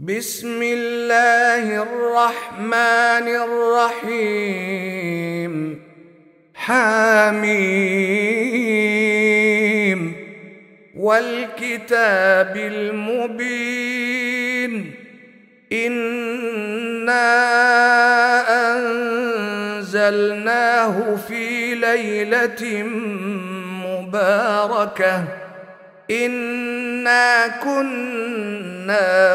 بسم الله الرحمن الرحيم. حميم والكتاب المبين. إنا أنزلناه في ليلة مباركة إنا كنا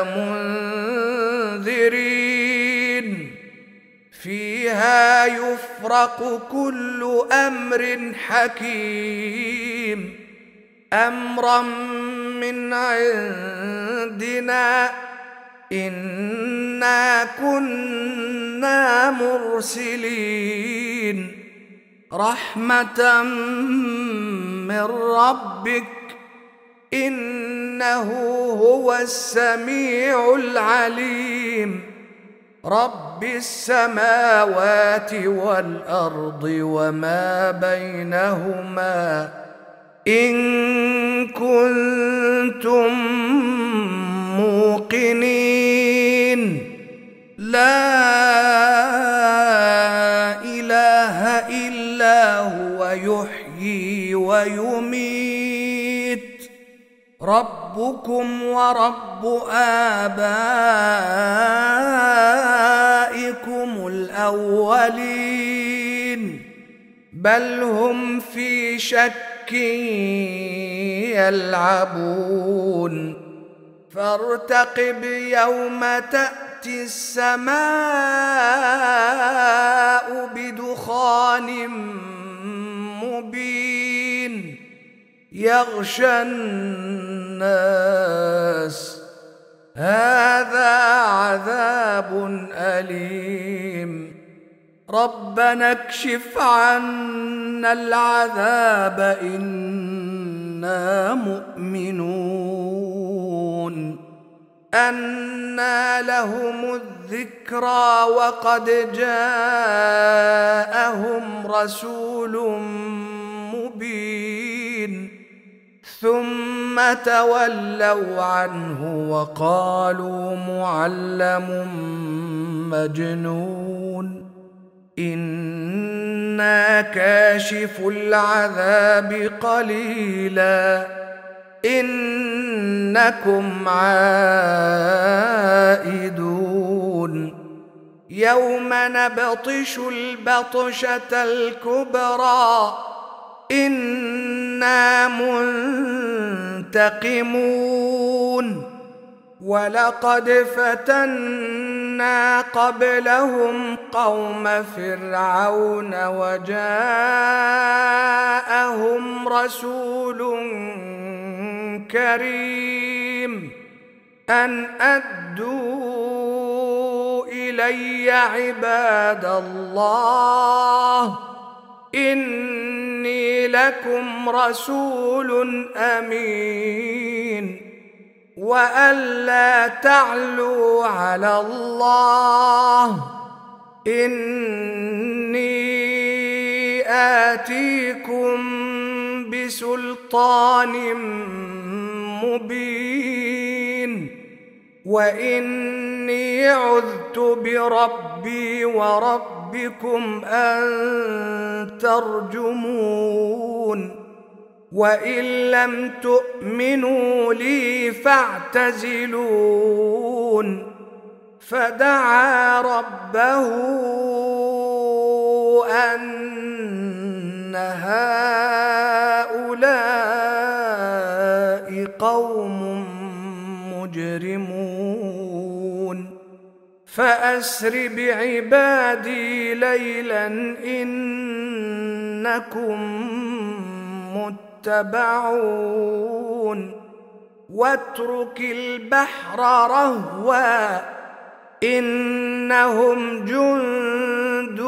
منذرين فيها يفرق كل أمر حكيم أمرا من عندنا إنا كنا مرسلين رحمة من ربك إنه هو السميع العليم رب السماوات والأرض وما بينهما إن كنتم موقنين لا إله إلا هو يحيي ويميت ربكم ورب آبائكم الأولين بل هم في شك يلعبون فارتقب يوم تأتي السماء بدخان مبين يغشى الناس هذا عذاب أليم ربنا اكشف عنا العذاب إنا مؤمنون أنى لهم الذكرى وقد جاءهم رسول مبين ثم تولوا عنه وقالوا معلم مجنون إنا كاشف العذاب قليلا إنكم عائدون يوم نبطش البطشة الكبرى إنا منتقمون ولقد فتنا قبلهم قوم فرعون وجاءهم رسول كريم أن أدوا إلي عباد الله إني لكم رسول أمين وألا تعلوا على الله إني آتيكم بسلطان مبين وإني عذت بربي وربكم أن ترجمون وإن لم تؤمنوا لي فاعتزلون فدعا ربه أن هؤلاء قوم مجرمون فأسر بعبادي ليلا إنكم متبعون واترك البحر رهوا إنهم جند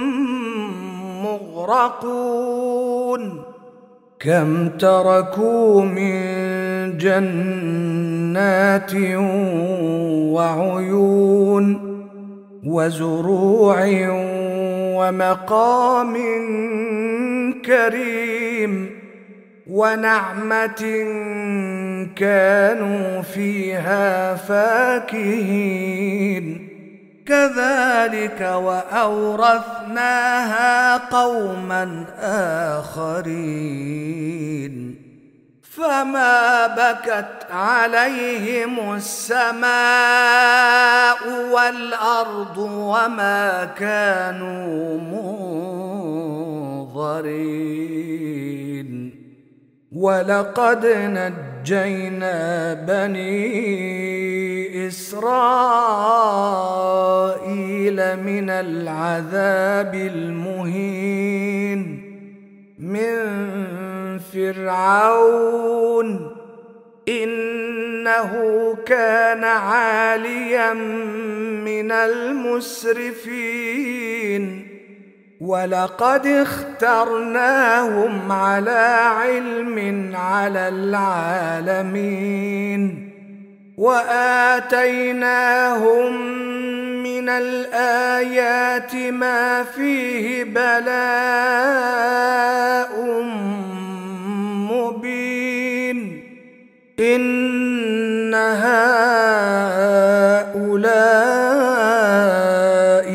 مغرقون كم تركوا من جنات وعيون وزروع ومقام كريم ونعمة كانوا فيها فاكهين كذلك وأورثناها قوما آخرين فما بكت عليهم السماء والأرض وما كانوا منظرين ولقد نجينا بني إسرائيل من العذاب المهين من فرعون إنه كان عاليا من المسرفين ولقد اخترناهم على علم على العالمين وآتيناهم من الآيات ما فيه بلاء مبين إن هؤلاء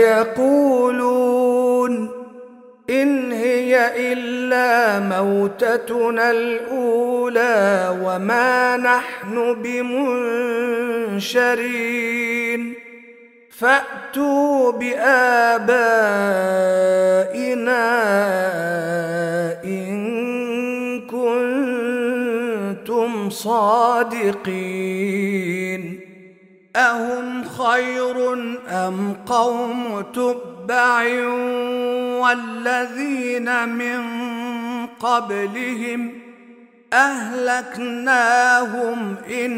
ليقولون إن هي إلا موتتنا الأولى وما نحن بمنشرين فأتوا بآبائنا إن كنتم صادقين أهم خير أم قوم تبع والذين من قبلهم أهلكناهم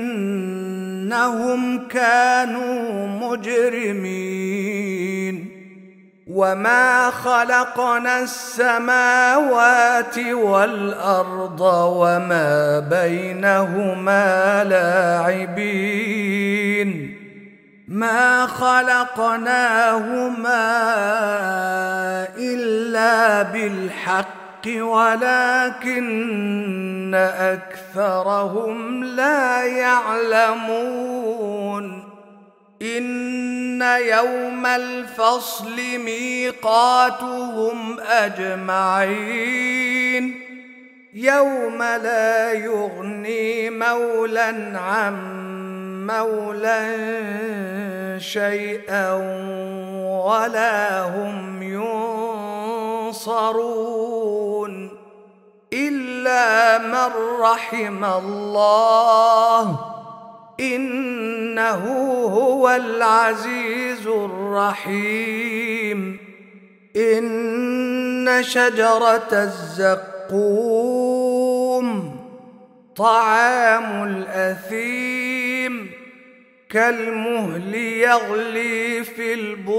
إنهم كانوا مجرمين وما خلقنا السماوات والأرض وما بينهما لاعبين ما خلقناهما إلا بالحق ولكن أكثرهم لا يعلمون إن يوم الفصل ميقاتهم أجمعين يوم لا يغني مولى عن مولى شيئا ولا هم ينصرون إلا من رحم الله إنه هو العزيز الرحيم إن شجرة الزقوم طعام الأثيم كالمهل يغلي في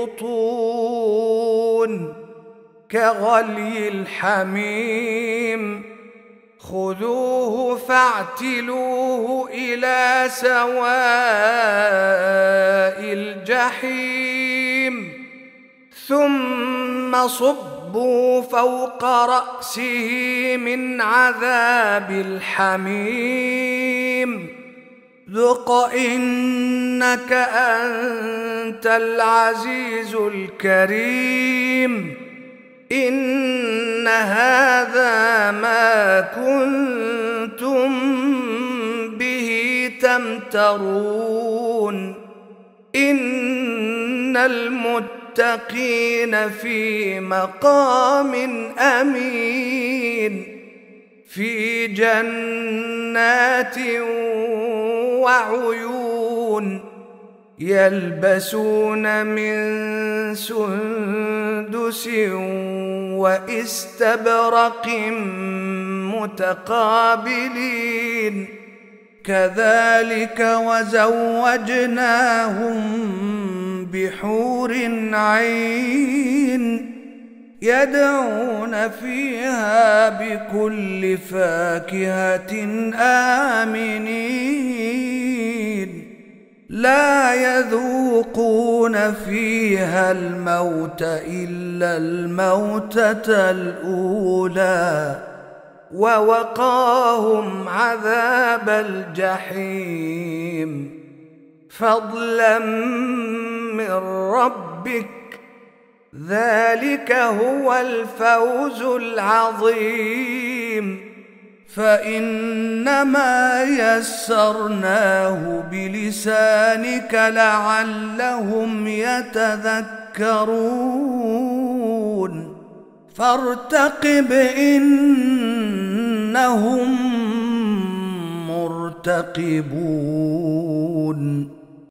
البطون كغلي الحميم خذوه فاعتلوه إلى سواء الجحيم ثم صبوا فوق رأسه من عذاب الحميم ذق إنك أنت العزيز الكريم إن هذا ما كنتم به تمترون إن المتقين في مقام أمين في جنات وعيون يلبسون من سندس واستبرق متقابلين كذلك وزوجناهم بحور عين يدعون فيها بكل فاكهة آمنين لا يذوقون فيها الموت إلا الموتة الأولى ووقاهم عذاب الجحيم فضلا من ربك ذلك هو الفوز العظيم فإنما يسرناه بلسانك لعلهم يتذكرون فارتقب إنهم مرتقبون